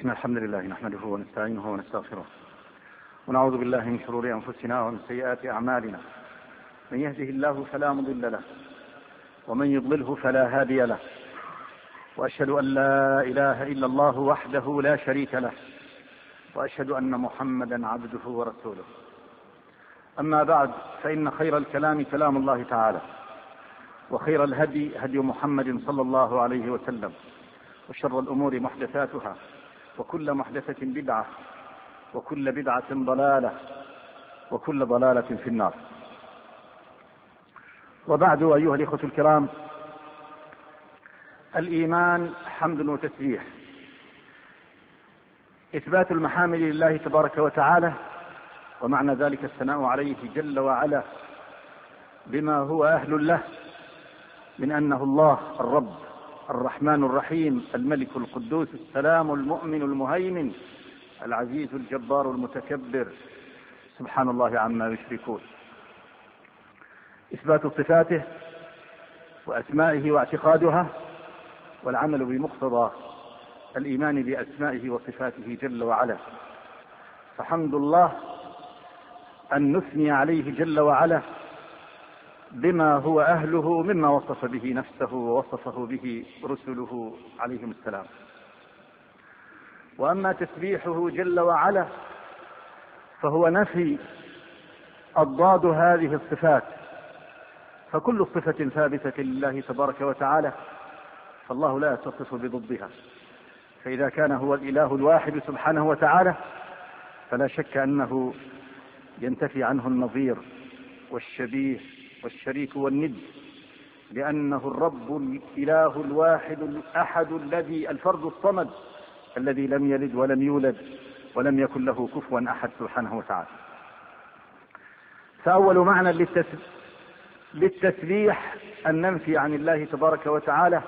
إن الحمد لله نحمده ونستعينه ونستغفره ونعوذ بالله من شرور أنفسنا ومن سيئات أعمالنا. من يهده الله فلا مضل له ومن يضلله فلا هادي له، وأشهد أن لا إله إلا الله وحده لا شريك له، وأشهد أن محمدا عبده ورسوله. أما بعد، فإن خير الكلام كلام الله تعالى، وخير الهدي هدي محمد صلى الله عليه وسلم، وشر الأمور محدثاتها، وكل محدثة بدعة، وكل بدعة ضلالة، وكل ضلالة في النار. وبعد، أيها الإخوة الكرام، الإيمان حمد وتسبيح، إثبات المحامد لله تبارك وتعالى، ومعنى ذلك الثناء عليه جل وعلا بما هو أهل له من أنه الله الرب الرحمن الرحيم الملك القدوس السلام المؤمن المهيمن العزيز الجبار المتكبر، سبحان الله عما يشركون. إثبات صفاته وأسمائه واعتقادها، والعمل بمقتضى الإيمان بأسمائه وصفاته جل وعلا. فحمد الله أن نثني عليه جل وعلا بما هو أهله مما وصف به نفسه ووصفه به رسله عليهم السلام. وأما تسبيحه جل وعلا فهو نفي أضداد هذه الصفات، فكل صفة ثابتة لله تبارك وتعالى فالله لا يتصف بضدها. فإذا كان هو الإله الواحد سبحانه وتعالى فلا شك أنه ينتفي عنه النظير والشبيه والشريك والند، لأنه الرب الإله الواحد الأحد الذي الفرد الصمد الذي لم يلد ولم يولد ولم يكن له كفوا أحد سبحانه وتعالى. فأول معنى للتسبيح أن ننفي عن الله تبارك وتعالى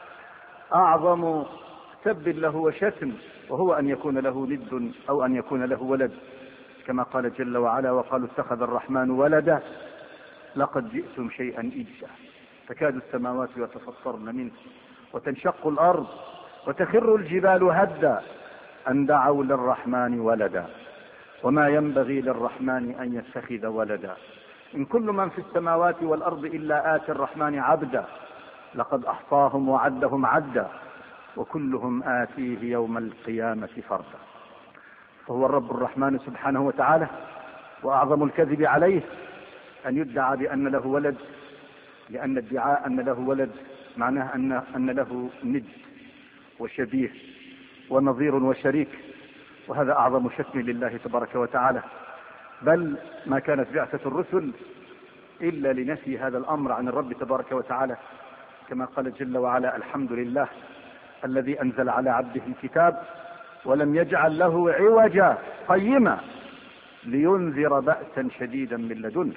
أعظم سب له وشتم، وهو أن يكون له ند أو أن يكون له ولد، كما قال جل وعلا: وقالوا اتخذ الرحمن ولدا لقد جئتم شيئا إجا تكاد السماوات يتفطرن منه وتنشق الأرض وتخر الجبال هدا أن دعوا للرحمن ولدا وما ينبغي للرحمن أن يتخذ ولدا إن كل من في السماوات والأرض إلا آتي الرحمن عبدا لقد أحصاهم وعدهم عدا وكلهم آتيه يوم القيامة فردا. فهو الرب الرحمن سبحانه وتعالى، وأعظم الكذب عليه أن يدعى بأن له ولد، لأن ادعاء أن له ولد معناه أن له ند وشبيه ونظير وشريك، وهذا أعظم شتم لله تبارك وتعالى. بل ما كانت بعثة الرسل إلا لنفي هذا الأمر عن الرب تبارك وتعالى، كما قال جل وعلا: الحمد لله الذي أنزل على عبده الكتاب ولم يجعل له عوجا قيما لينذر بأسا شديدا من لدنه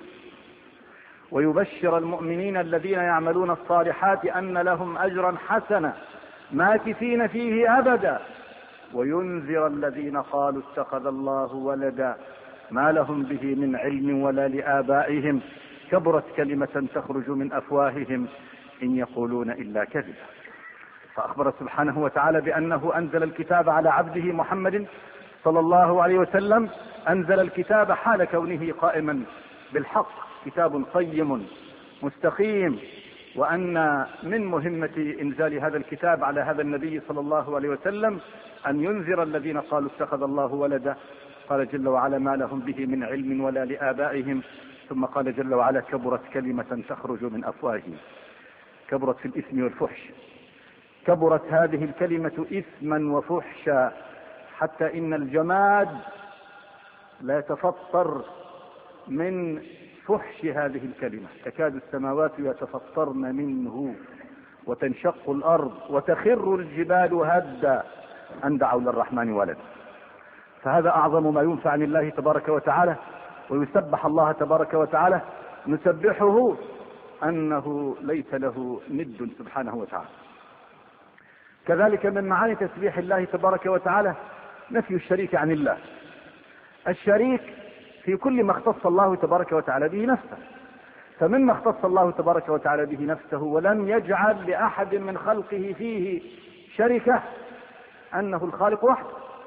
ويبشر المؤمنين الذين يعملون الصالحات أن لهم أجرا حسنا ماكثين فيه أبدا وينذر الذين قالوا اتخذ الله ولدا ما لهم به من علم ولا لآبائهم كبرت كلمة تخرج من أفواههم إن يقولون إلا كذبا. فأخبر سبحانه وتعالى بأنه أنزل الكتاب على عبده محمد صلى الله عليه وسلم، أنزل الكتاب حال كونه قائما بالحق، كتاب قيم مستقيم، وأن من مهمة إنزال هذا الكتاب على هذا النبي صلى الله عليه وسلم أن ينذر الذين قالوا اتخذ الله ولدا. قال جل وعلا: ما لهم به من علم ولا لآبائهم. ثم قال جل وعلا: كبرت كلمة تخرج من أفواههم، كبرت في الإثم والفحش، كبرت هذه الكلمة إثما وفحشا حتى إن الجماد لا يتفطر من فحش هذه الكلمة، تكاد السماوات يتفطرن منه وتنشق الأرض وتخر الجبال هدا أن دعوا للرحمن ولدا. فهذا أعظم ما ينفع عن الله تبارك وتعالى، ويسبح الله تبارك وتعالى، نسبحه أنه ليس له ند سبحانه وتعالى. كذلك من معاني تسبيح الله تبارك وتعالى نفي الشريك عن الله. الشريك في كل ما اختص الله تبارك وتعالى به نفسه، فمما اختص الله تبارك وتعالى به نفسه ولم يجعل لأحد من خلقه فيه شركة أنه الخالق وحده،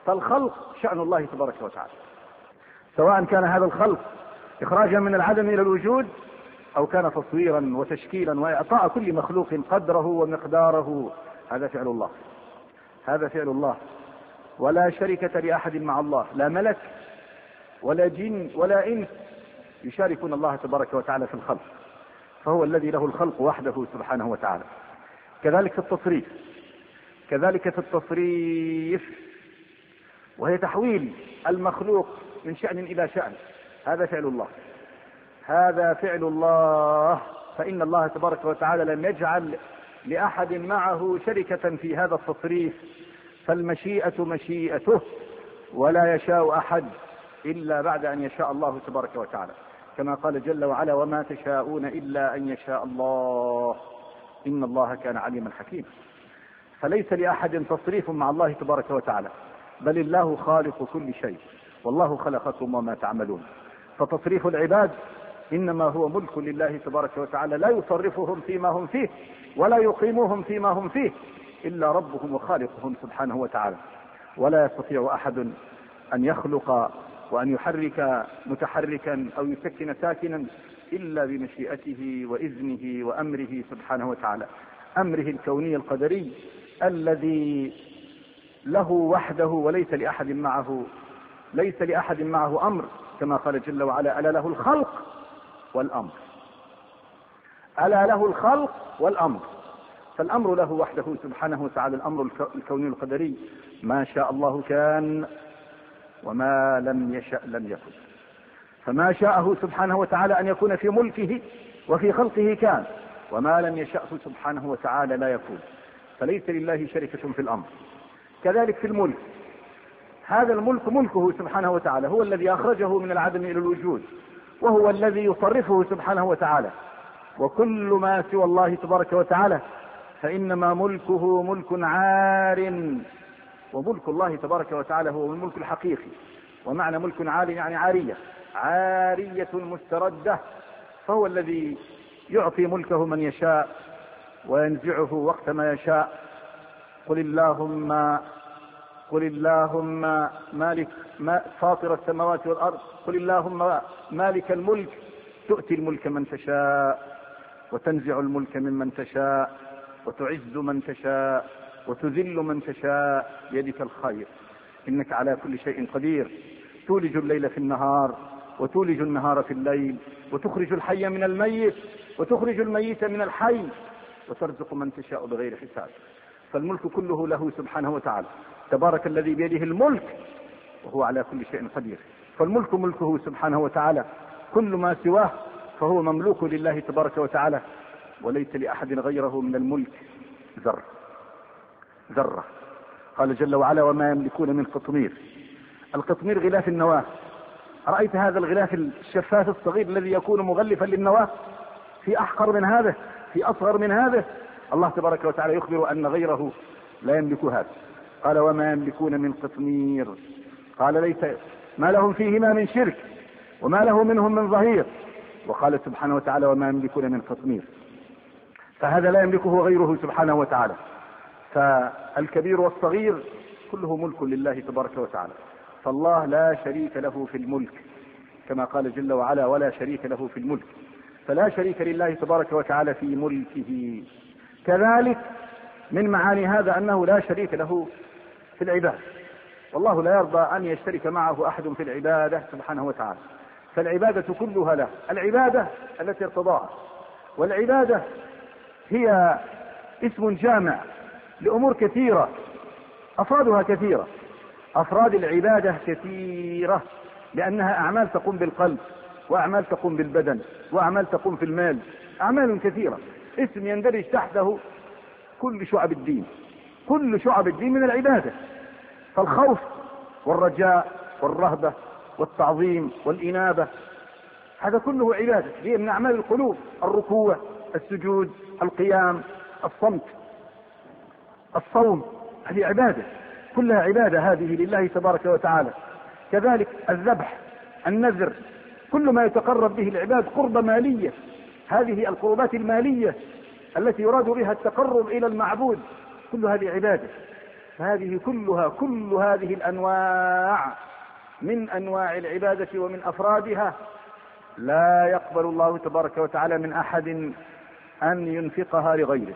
فالخلق شأن الله تبارك وتعالى، سواء كان هذا الخلق إخراجا من العدم إلى الوجود أو كان تصويرا وتشكيلا وإعطاء كل مخلوق قدره ومقداره. هذا فعل الله، هذا فعل الله، ولا شركة لأحد مع الله، لا ملك ولا جن ولا إنس يشاركون الله تبارك وتعالى في الخلق، فهو الذي له الخلق وحده سبحانه وتعالى. كذلك في التصريف، كذلك في التصريف، وهي تحويل المخلوق من شأن إلى شأن، هذا فعل الله، هذا فعل الله. فإن الله تبارك وتعالى لم يجعل لأحد معه شركة في هذا التصريف، فالمشيئة مشيئته، ولا يشاء أحد إلا بعد أن يشاء الله تبارك وتعالى، كما قال جل وعلا: وما تشاءون إلا أن يشاء الله إن الله كان عليما حكيما. فليس لأحد تصريف مع الله تبارك وتعالى، بل الله خالق كل شيء، والله خلقكم وما تعملون. فتصريف العباد إنما هو ملك لله تبارك وتعالى، لا يصرفهم فيما هم فيه ولا يقيموهم فيما هم فيه إلا ربهم وخالقهم سبحانه وتعالى. ولا يستطيع أحد أن يخلق وأن يحرك متحركا أو يسكن ساكنا إلا بمشيئته وإذنه وأمره سبحانه وتعالى، أمره الكوني القدري الذي له وحده وليس لأحد معه، ليس لأحد معه أمر، كما قال جل وعلا: ألا له الخلق والأمر، ألا له الخلق والأمر. فالأمر له وحده سبحانه وتعالى، الأمر الكوني القدري، ما شاء الله كان وما لم يشأ لم يكن. فما شاءه سبحانه وتعالى أن يكون في ملكه وفي خلقه كان، وما لم يشأه سبحانه وتعالى لا يكون. فليس لله شركة في الأمر. كذلك في الملك، هذا الملك ملكه سبحانه وتعالى، هو الذي أخرجه من العدم إلى الوجود، وهو الذي يصرفه سبحانه وتعالى. وكل ما سوى الله تبارك وتعالى فإنما ملكه ملك عار، وملك الله تبارك وتعالى هو الملك الحقيقي. ومعنى ملك عار يعني عارية، عارية مستردة، فهو الذي يعطي ملكه من يشاء وينزعه وقت ما يشاء. قل اللهم مالك فاطر السماوات والأرض، قل اللهم مالك الملك تؤتي الملك من تشاء وتنزع الملك ممن تشاء وتعز من تشاء وتذل من تشاء بيدك الخير إنك على كل شيء قدير. تولج الليل في النهار وتولج النهار في الليل، وتخرج الحي من الميت وتخرج الميت من الحي، وترزق من تشاء بغير حساب. فالملك كله له سبحانه وتعالى، تبارك الذي بيده الملك وهو على كل شيء قدير. فالملك ملكه سبحانه وتعالى، كل ما سواه فهو مملوك لله تبارك وتعالى، وليس لأحد غيره من الملك ذرة. قال جل وعلا: وما يملكون من قطمير. القطمير غلاف النواة. أرأيت هذا الغلاف الشفاف الصغير الذي يكون مغلفا للنواة؟ في أحقر من هذا؟ في أصغر من هذا؟ الله تبارك وتعالى يخبر أن غيره لا يملك هذا. قال: وما يملكون من قطمير. قال: ليس ما لهم فيهما من شرك وما له منهم من ظهير. وقال سبحانه وتعالى: وما يملكون من قطمير. فهذا لا يملكه غيره سبحانه وتعالى. فالكبير والصغير كله ملك لله تبارك وتعالى. فالله لا شريك له في الملك، كما قال جل وعلا: ولا شريك له في الملك. فلا شريك لله تبارك وتعالى في ملكه. كذلك من معاني هذا أنه لا شريك له في العبادة، والله لا يرضى أن يشترك معه أحد في العبادة سبحانه وتعالى. فالعبادة كلها له، العبادة التي ارتضاها. والعبادة هي اسم جامع لأمور كثيرة، أفرادها كثيرة. أفراد العبادة كثيرة، لأنها أعمال تقوم بالقلب، وأعمال تقوم بالبدن، وأعمال تقوم في المال، أعمال كثيرة. اسم يندرج تحته كل شعب الدين، كل شعب الدين من العبادة. فالخوف والرجاء والرهبة والتعظيم والإنابة هذا كله عبادة، هي من أعمال القلوب. الركوع، السجود، القيام، الصمت، الصوم، هذه عبادة، كلها عبادة هذه لله تبارك وتعالى. كذلك الذبح، النذر، كل ما يتقرب به العباد قربة مالية، هذه القربات المالية التي يراد بها التقرب إلى المعبود، كل هذه عبادة. فهذه كلها كل هذه الأنواع من أنواع العبادة ومن أفرادها لا يقبل الله تبارك وتعالى من أحد أن ينفقها لغيره،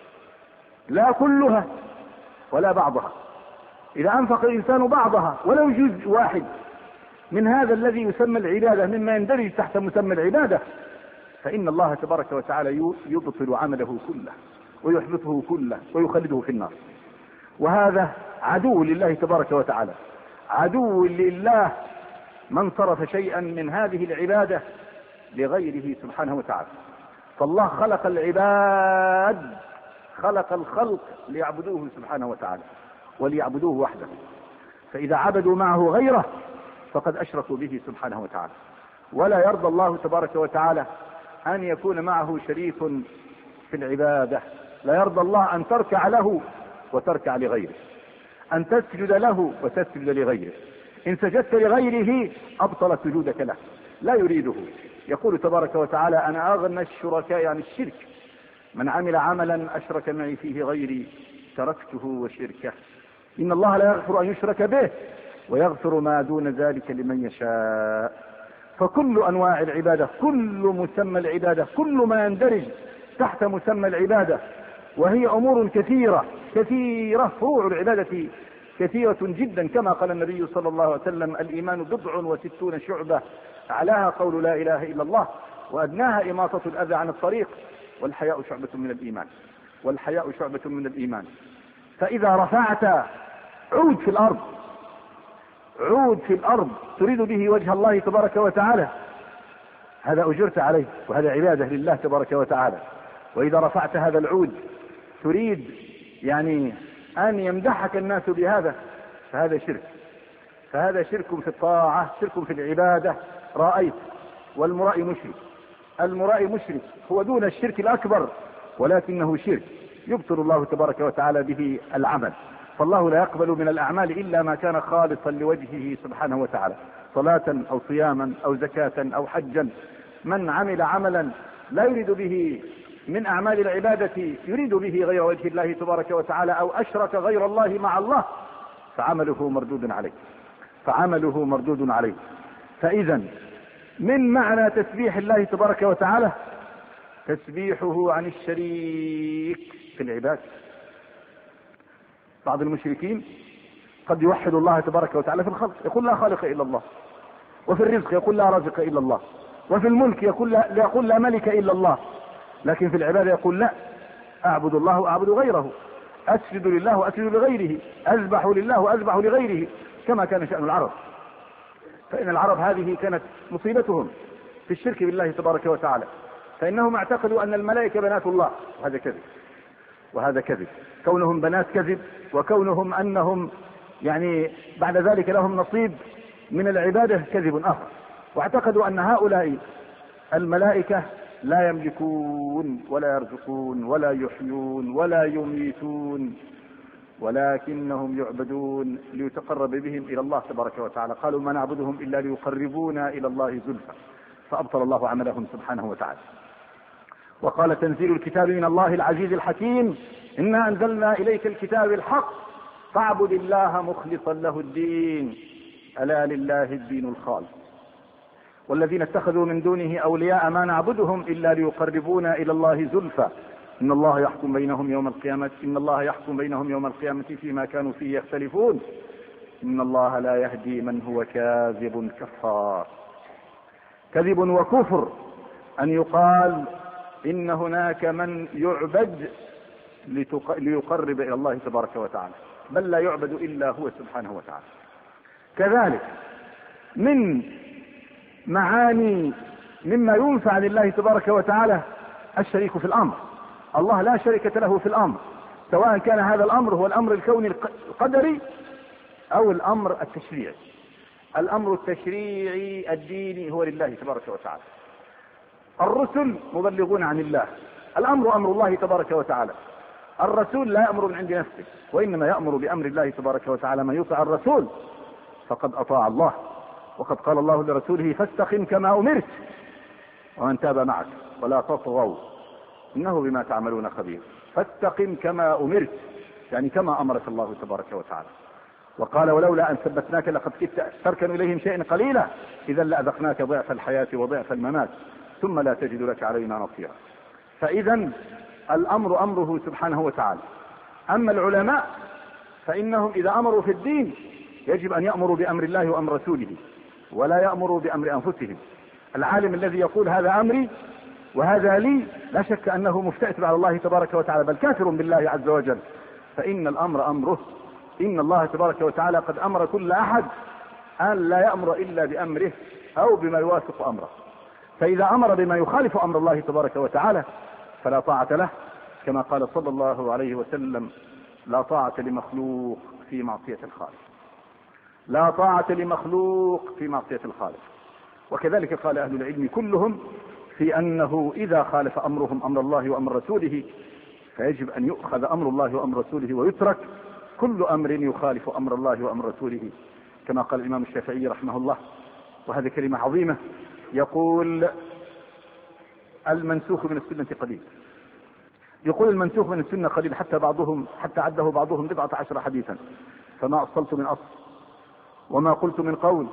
لا كلها ولا بعضها. إذا أنفق الإنسان بعضها ولو جزء واحد من هذا الذي يسمى العبادة مما يندرج تحت مسمى العبادة، فإن الله تبارك وتعالى يبطل عمله كله ويحبطه كله ويخلده في النار. وهذا عدو لله تبارك وتعالى، عدو لله من صرف شيئا من هذه العبادة لغيره سبحانه وتعالى. فالله خلق العباد، خلق الخلق ليعبدوه سبحانه وتعالى وليعبدوه وحده، فإذا عبدوا معه غيره فقد أشركوا به سبحانه وتعالى. ولا يرضى الله تبارك وتعالى أن يكون معه شريك في العبادة. لا يرضى الله أن تركع له وتركع لغيره، أن تسجد له وتسجد لغيره. إن سجدت لغيره أبطل سجودك له، لا يريده. يقول تبارك وتعالى: أنا أغنى الشركاء عن الشرك، من عمل عملا أشرك معي فيه غيري تركته وشركه. إن الله لا يغفر أن يشرك به ويغفر ما دون ذلك لمن يشاء. فكل أنواع العبادة، كل مسمى العبادة، كل ما يندرج تحت مسمى العبادة، وهي أمور كثيرة كثيرة، فروع العبادة كثيرة جدا، كما قال النبي صلى الله عليه وسلم: الإيمان 69 شعبة، أعلاها قول لا إله إلا الله، وأدناها إماطة الأذى عن الطريق، والحياء شعبة من الإيمان، والحياء شعبة من الإيمان. فإذا رفعت عود في الأرض، عود في الأرض تريد به وجه الله تبارك وتعالى، هذا أجرت عليه، وهذا عبادة لله تبارك وتعالى. وإذا رفعت هذا العود تريد يعني أن يمدحك الناس بهذا، فهذا شرك، فهذا شرك في الطاعة، شرك في العبادة. رأيت، والمرائي مشرك، المرائي مشرك، هو دون الشرك الأكبر ولكنه شرك يبطل الله تبارك وتعالى به العمل. فالله لا يقبل من الأعمال إلا ما كان خالصا لوجهه سبحانه وتعالى، صلاة أو صياما أو زكاة أو حجا. من عمل عملا لا يريد به من أعمال العبادة، يريد به غير وجه الله تبارك وتعالى، أو أشرك غير الله مع الله، فعمله مردود عليه، فعمله مردود عليه. فإذا من معنى تسبيح الله تبارك وتعالى تسبيحه عن الشريك في العباد. بعض المشركين قد يوحد الله تبارك وتعالى في الخلق، يقول لا خالق إلا الله، وفي الرزق يقول لا رازق إلا الله، وفي الملك يقول لا ملك إلا الله، لكن في العبادة يقول لا، أعبد الله وأعبد غيره، أسجد لله وأسجد لغيره، أذبح لله وأذبح لغيره، كما كان شأن العرب. فإن العرب هذه كانت مصيبتهم في الشرك بالله تبارك وتعالى، فإنهم اعتقدوا أن الملائكة بنات الله، وهذا كذب، وهذا كذب. كونهم بنات كذب، وكونهم أنهم يعني بعد ذلك لهم نصيب من العبادة كذب آخر. واعتقدوا أن هؤلاء الملائكة لا يملكون ولا يرزقون ولا يحيون ولا يميتون، ولكنهم يعبدون ليتقرب بهم إلى الله تبارك وتعالى. قالوا ما نعبدهم إلا ليقربونا إلى الله زلفى، فأبطل الله عملهم سبحانه وتعالى. وقال تنزيل الكتاب من الله العزيز الحكيم: إنا أنزلنا إليك الكتاب الحق فاعبد الله مخلصا له الدين ألا لله الدين الخالص والذين اتخذوا من دونه أولياء ما نعبدهم إلا ليقربونا إلى الله زلفى إن الله يحكم بينهم يوم القيامة فيما كانوا فيه يختلفون إن الله لا يهدي من هو كاذب كفار. كذب وكفر أن يقال إن هناك من يعبد ليقرب إلى الله تبارك وتعالى، بل لا يعبد إلا هو سبحانه وتعالى. كذلك من معاني مما ينفع لله تبارك وتعالى الشريك في الأمر. الله لا شركة له في الأمر، سواء كان هذا الأمر هو الأمر الكوني القدري أو الأمر التشريعي. الأمر التشريعي الديني هو لله تبارك وتعالى. الرسل مبلغون عن الله، الأمر أمر الله تبارك وتعالى. الرسول لا يأمر من عند نفسه، وإنما يأمر بأمر الله تبارك وتعالى. من يطع الرسول فقد أطاع الله، وقد قال الله لرسوله فاستقم كما أمرت ومن تاب معك ولا تطغوا إنه بما تعملون خبير. فاستقم كما أمرت، يعني كما أمرك الله تبارك وتعالى. وقال ولولا أن ثبتناك لقد كدت تركن إليهم شيئا قليلا إذا لأذقناك ضعف الحياة وضعف الممات ثم لا تجد لك علينا نصيرا. فإذا الأمر أمره سبحانه وتعالى. أما العلماء فإنهم إذا أمروا في الدين يجب أن يأمروا بأمر الله وأمر رسوله ولا يأمروا بأمر أنفسهم. العالم الذي يقول هذا أمري وهذا لي لا شك أنه مفتئت على الله تبارك وتعالى بل كافر بالله عز وجل، فإن الأمر أمره. إن الله تبارك وتعالى قد أمر كل أحد أن لا يأمر إلا بأمره أو بما يوافق أمره، فإذا أمر بما يخالف أمر الله تبارك وتعالى فلا طاعة له، كما قال صلى الله عليه وسلم لا طاعة لمخلوق في معصية الخالق. لا طاعة لمخلوق في معصية الخالق. وكذلك قال أهل العلم كلهم في أنه إذا خالف أمرهم أمر الله وأمر رسوله فيجب أن يؤخذ أمر الله وأمر رسوله ويترك كل أمر يخالف أمر الله وأمر رسوله، كما قال الإمام الشافعي رحمه الله، وهذه كلمة عظيمة، يقول المنسوخ من السنة قليل. يقول المنسوخ من السنة قليل حتى عده بعضهم 17 حديثا، فما أصلت من أصل وما قلت من قول،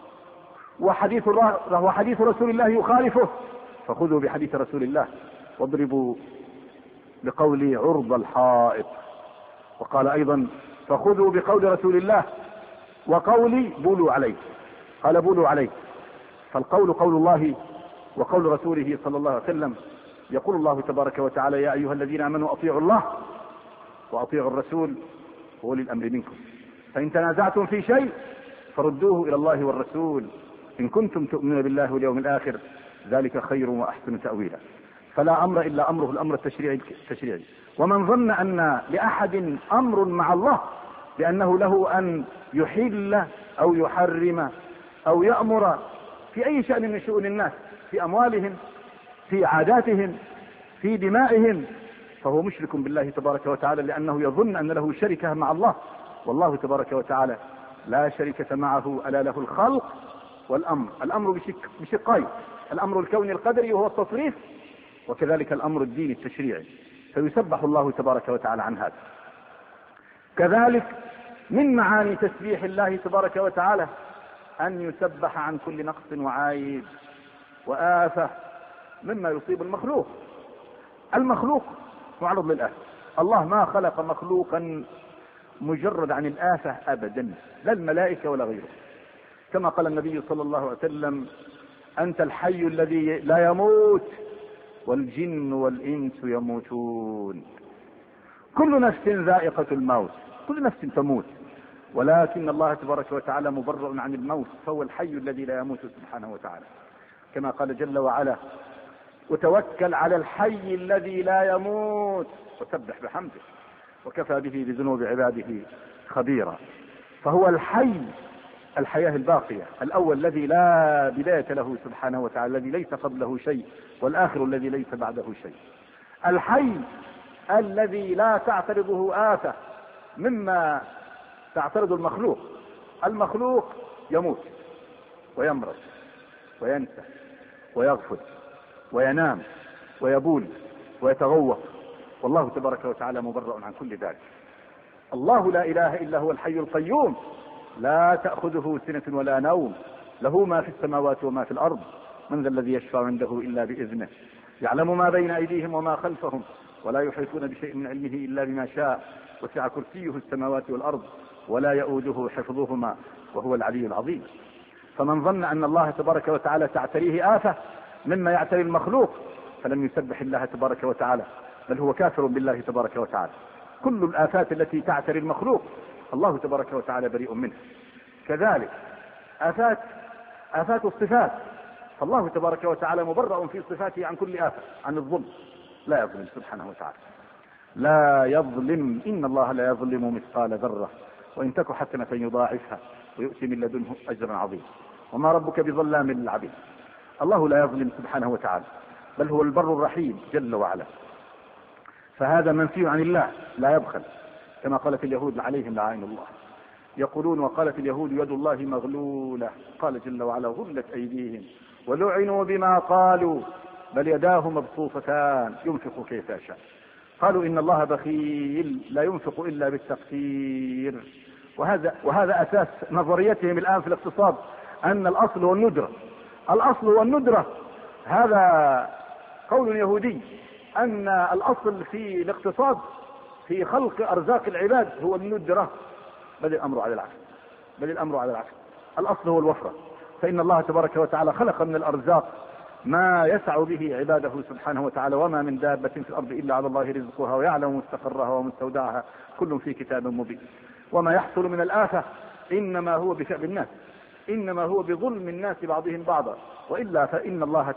وحديث رسول الله يخالفه فخذوا بحديث رسول الله واضربوا بقولي عرض الحائط. وقال أيضا فخذوا بقول رسول الله وقولي بولوا عليه. قال بولوا عليه، فالقول قول الله وقول رسوله صلى الله عليه وسلم. يقول الله تبارك وتعالى يا أيها الذين آمنوا أطيعوا الله وأطيعوا الرسول وأولي الأمر منكم فإن تنازعتم في شيء فردوه إلى الله والرسول إن كنتم تؤمنون بالله واليوم الآخر ذلك خير وأحسن تأويلا. فلا أمر إلا أمره الأمر التشريعي. ومن ظن أن لأحد أمر مع الله بأنه له أن يحل أو يحرم أو يأمر في أي شأن من شؤون الناس، في أموالهم، في عاداتهم، في دمائهم، فهو مشرك بالله تبارك وتعالى، لأنه يظن أن له شركة مع الله، والله تبارك وتعالى لا شركة معه، ألا له الخلق والأمر. الأمر بشقين، الأمر الكوني القدري وهو التصريف، وكذلك الأمر الديني التشريعي، فيسبح الله تبارك وتعالى عن هذا. كذلك من معاني تسبيح الله تبارك وتعالى أن يسبح عن كل نقص وعيب وآفة مما يصيب المخلوق. المخلوق معرض للآفة، الله ما خلق مخلوقا مجرد عن الآفة أبدا، لا الملائكة ولا غيره، كما قال النبي صلى الله عليه وسلم أنت الحي الذي لا يموت والجن والإنس يموتون. كل نفس ذائقة الموت، كل نفس تموت، ولكن الله تبارك وتعالى مبرئ عن الموت، فهو الحي الذي لا يموت سبحانه وتعالى، كما قال جل وعلا وتوكل على الحي الذي لا يموت وسبح بحمده وكفى به بذنوب عباده خبيرا. فهو الحي، الحياة الباقية، الأول الذي لا بداية له سبحانه وتعالى، الذي ليس قبله شيء، والآخر الذي ليس بعده شيء. الحي الذي لا تعترضه آفة مما تعترض المخلوق. المخلوق يموت ويمرض وينسى ويغفل وينام ويبول ويتغوط، والله تبارك وتعالى مبرئ عن كل ذلك. الله لا إله إلا هو الحي القيوم لا تأخذه سنة ولا نوم، له ما في السماوات وما في الأرض، من ذا الذي يشفع عنده إلا بإذنه، يعلم ما بين أيديهم وما خلفهم ولا يحيطون بشيء من علمه إلا بما شاء، وسع كرسيه السماوات والأرض ولا يؤوده حفظهما وهو العلي العظيم. فمن ظن أن الله تبارك وتعالى تعتريه آفة مما يعتري المخلوق فلم يسبح الله تبارك وتعالى، بل هو كافر بالله تبارك وتعالى. كل الآفات التي تعتري المخلوق الله تبارك وتعالى بريء منها. كذلك آفات الصفات، فالله تبارك وتعالى مبرأ في صفاته عن كل آفة، عن الظلم، لا يظلم سبحانه وتعالى، لا يظلم، إن الله لا يظلم مثقال ذرة وإن تك حسنة يضاعفها ويؤتي من لدنه أجرا عظيما وما ربك بظلام للعبيد. الله لا يظلم سبحانه وتعالى، بل هو البر الرحيم جل وعلا، فهذا منفي عن الله، لا يبخل، كما قالت اليهود عليهم لعائن الله. يقولون وقالت اليهود يد الله مغلولة، قال جل وعلا غلت أيديهم ولعنوا بما قالوا بل يداه مبسوطتان ينفق كيف يشاء. قالوا إن الله بخيل لا ينفق إلا بالتقتير. وهذا أساس نظريتهم الآن في الاقتصاد، أن الأصل هو الندرة. الأصل هو الندرة، هذا قول يهودي، أن الأصل في الاقتصاد في خلق أرزاق العباد هو الندرة، بل الأمر على العكس. الأصل هو الوفرة، فإن الله تبارك وتعالى خلق من الأرزاق ما يسع به عباده سبحانه وتعالى، وما من دابة في الأرض إلا على الله رزقها ويعلم مستقرها ومستودعها كل في كتاب مبين. وما يحصل من الآفة إنما هو بشأن الناس، إنما هو بظلم الناس بعضهم بعضا، وإلا فإن الله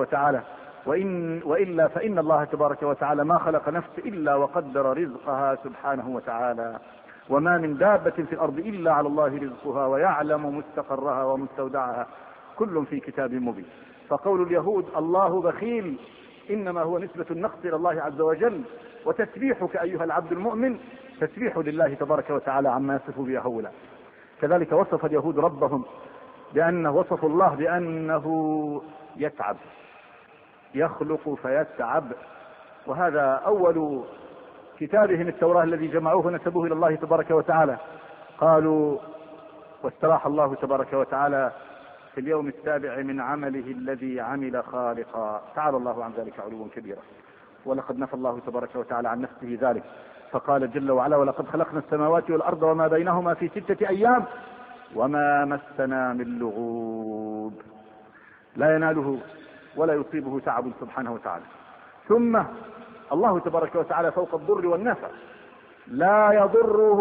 تبارك وتعالى ما خلق نفس إلا وقدر رزقها سبحانه وتعالى. وما من دابة في الأرض إلا على الله رزقها ويعلم مستقرها ومستودعها كل في كتاب مبين. فقول اليهود الله بخيل إنما هو نسبة النقص إلى الله عز وجل، وتسبيحك أيها العبد المؤمن تسبيح لله تبارك وتعالى عما يصف به هؤلاء. كذلك وصف اليهود ربهم وصفوا الله بأنه يتعب، يخلق فيتعب. وهذا أول كتابهم التوراة الذي جمعوه نسبوه إلى الله تبارك وتعالى. قالوا واستراح الله تبارك وتعالى في اليوم السابع من عمله الذي عمل خالقا، تعالى الله عن ذلك علوا كبيرا. ولقد نفى الله تبارك وتعالى عن نفسه ذلك، فقال جل وعلا ولقد خلقنا السماوات والأرض وما بينهما في 6 أيام وما مسنا من لغوب. لا يناله ولا يصيبه تعب سبحانه وتعالى. ثم الله تبارك وتعالى فوق الضر والنفع، لا يضره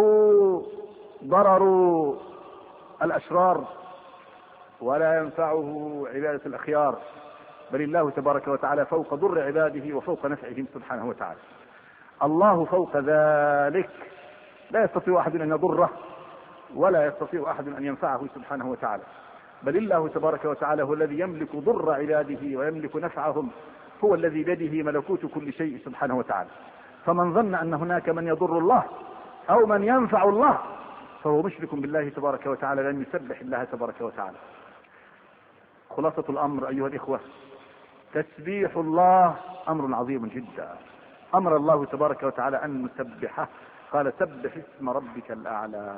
ضرر الأشرار ولا ينفعه عبادة الأخيار، بل الله تبارك وتعالى فوق ضر عباده وفوق نفعهم سبحانه وتعالى. الله فوق ذلك، لا يستطيع أحد أن يضره ولا يستطيع أحد أن ينفعه سبحانه وتعالى، بل الله تبارك وتعالى هو الذي يملك ضر عباده ويملك نفعهم، هو الذي بيده ملكوت كل شيء سبحانه وتعالى. فمن ظن أن هناك من يضر الله أو من ينفع الله فهو مشرك بالله تبارك وتعالى، لن يسبح الله تبارك وتعالى. خلاصة الأمر أيها الإخوة، تسبيح الله أمر عظيم جدا، أمر الله تبارك وتعالى أن نسبحه، قال سبح اسم ربك الأعلى،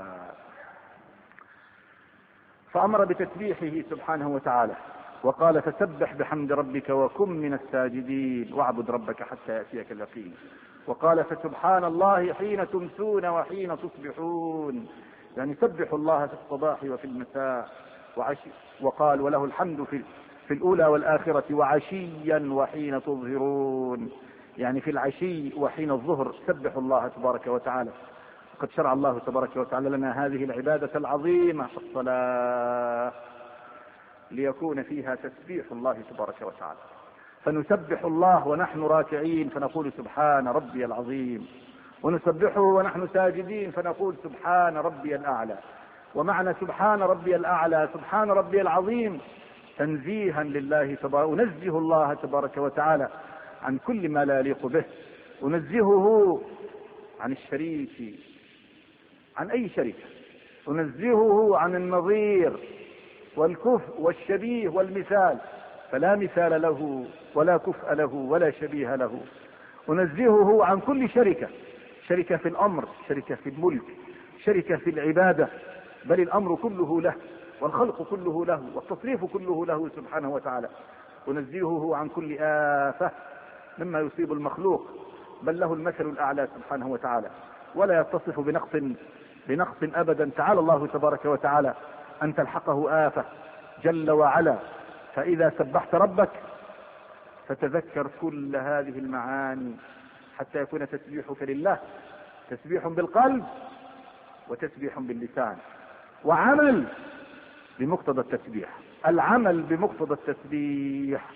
فأمر بتسبيحه سبحانه وتعالى، وقال فسبح بحمد ربك وكن من الساجدين واعبد ربك حتى يأتيك اليقين. وقال فسبحان الله حين تمسون وحين تصبحون، يعني سبحوا الله في الصباح وفي المساء وعشي. وقال وله الحمد في الأولى والآخرة وعشيا وحين تظهرون، يعني في العشي وحين الظهر سبحوا الله تبارك وتعالى. وقد شرع الله تبارك وتعالى لنا هذه العبادة العظيمة الصلاة ليكون فيها تسبيح الله تبارك وتعالى، فنسبح الله ونحن راكعين فنقول سبحان ربي العظيم، ونسبحه ونحن ساجدين فنقول سبحان ربي الأعلى. ومعنى سبحان ربي الأعلى سبحان ربي العظيم تنزيها لله تبارك، أنزه الله تبارك وتعالى عن كل ما لا يليق به، أنزهه عن الشريك، عن أي شريك، أنزهه عن النظير والكفء والشبيه والمثال، فلا مثال له ولا كفء له ولا شبيه له. أنزهه عن كل شركة، شركة في الأمر، شركة في الملك، شركة في العبادة، بل الأمر كله له والخلق كله له والتصريف كله له سبحانه وتعالى. أنزهه عن كل آفة مما يصيب المخلوق، بل له المثل الأعلى سبحانه وتعالى، ولا يتصف بنقص أبدا. تعالى الله تبارك وتعالى أن تلحقه آفة جل وعلا. فإذا سبحت ربك فتذكر كل هذه المعاني حتى يكون تسبيحك لله تسبيح بالقلب وتسبيح باللسان وعمل بمقتضى التسبيح، العمل بمقتضى التسبيح.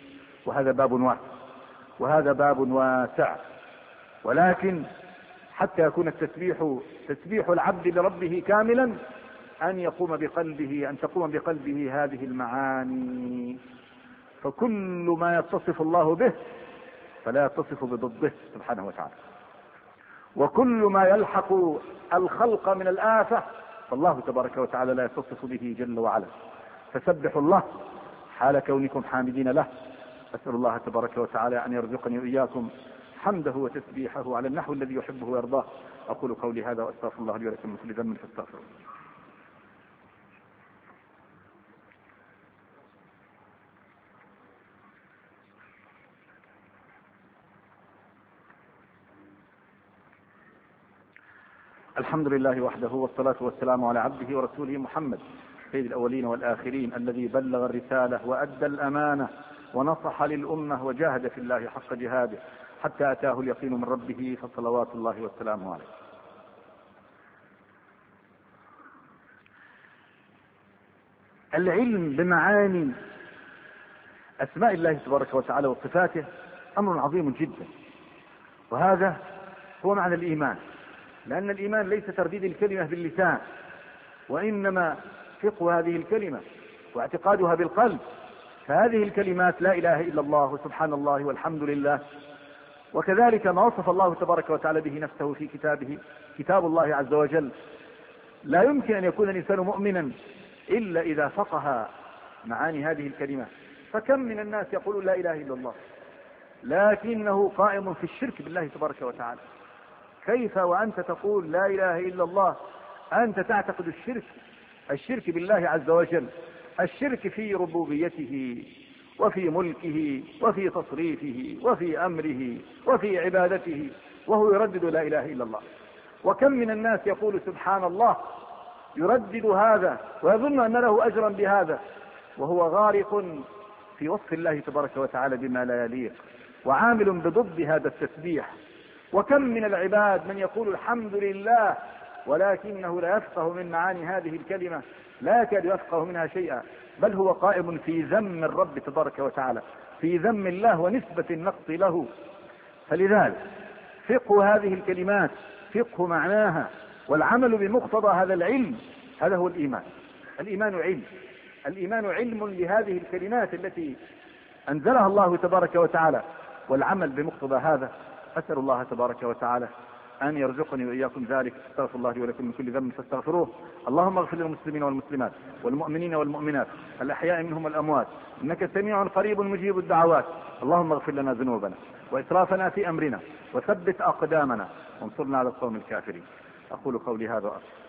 وهذا باب واسع، ولكن حتى يكون التسبيح تسبيح العبد لربه كاملا أن تقوم بقلبه هذه المعاني. فكل ما يتصف الله به فلا يتصف بضده سبحانه وتعالى، وكل ما يلحق الخلق من الآفة فالله تبارك وتعالى لا يتصف به جل وعلا. فسبحوا الله حال كونكم حامدين له. أسأل الله تبارك وتعالى أن يرزقني وإياكم حمده وتسبيحه على النحو الذي يحبه ويرضاه. أقول قولي هذا وأستغفر الله لي ولكم من كل ذنب فاستغفروه. الحمد لله وحده، والصلاة والسلام على عبده ورسوله محمد سيد الأولين والآخرين، الذي بلغ الرسالة وأدى الأمانة ونصح للأمة وجاهد في الله حق جهاده حتى أتاه اليقين من ربه، فصلوات الله والسلام عليه. العلم بمعاني أسماء الله تبارك وتعالى وصفاته أمر عظيم جدا، وهذا هو معنى الإيمان، لأن الإيمان ليس ترديد الكلمة باللسان، وإنما فقه هذه الكلمة واعتقادها بالقلب. فهذه الكلمات لا إله إلا الله وسبحان الله والحمد لله، وكذلك ما وصف الله تبارك وتعالى به نفسه في كتابه، كتاب الله عز وجل. لا يمكن أن يكون الإنسان مؤمنا إلا إذا فقه معاني هذه الكلمات. فكم من الناس يقول لا إله إلا الله لكنه قائم في الشرك بالله تبارك وتعالى. كيف وأنت تقول لا إله إلا الله أنت تعتقد الشرك بالله عز وجل، الشرك في ربوبيته وفي ملكه وفي تصريفه وفي أمره وفي عبادته، وهو يردد لا إله إلا الله. وكم من الناس يقول سبحان الله، يردد هذا ويظن أن له أجرا بهذا، وهو غارق في وصف الله تبارك وتعالى بما لا يليق، وعامل بضد هذا التسبيح. وكم من العباد من يقول الحمد لله ولكنه لا يفقه من معاني هذه الكلمة، لا يكاد يفقه منها شيئا، بل هو قائم في ذم الرب تبارك وتعالى، في ذم الله ونسبة النقص له. فلذلك فقه هذه الكلمات، فقه معناها والعمل بمقتضى هذا العلم، هذا هو الإيمان. الإيمان علم، الإيمان علم لهذه الكلمات التي أنزلها الله تبارك وتعالى، والعمل بمقتضى هذا. أسأل الله تبارك وتعالى أن يرزقني وإياكم ذلك. استغفر الله لي ولكم من كل ذنب فاستغفروه. اللهم اغفر للمسلمين والمسلمات والمؤمنين والمؤمنات الأحياء منهم والأموات، إنك سميع قريب مجيب الدعوات. اللهم اغفر لنا ذنوبنا وإسرافنا في أمرنا، وثبت أقدامنا، وانصرنا على القوم الكافرين. أقول قولي هذا وأستغفر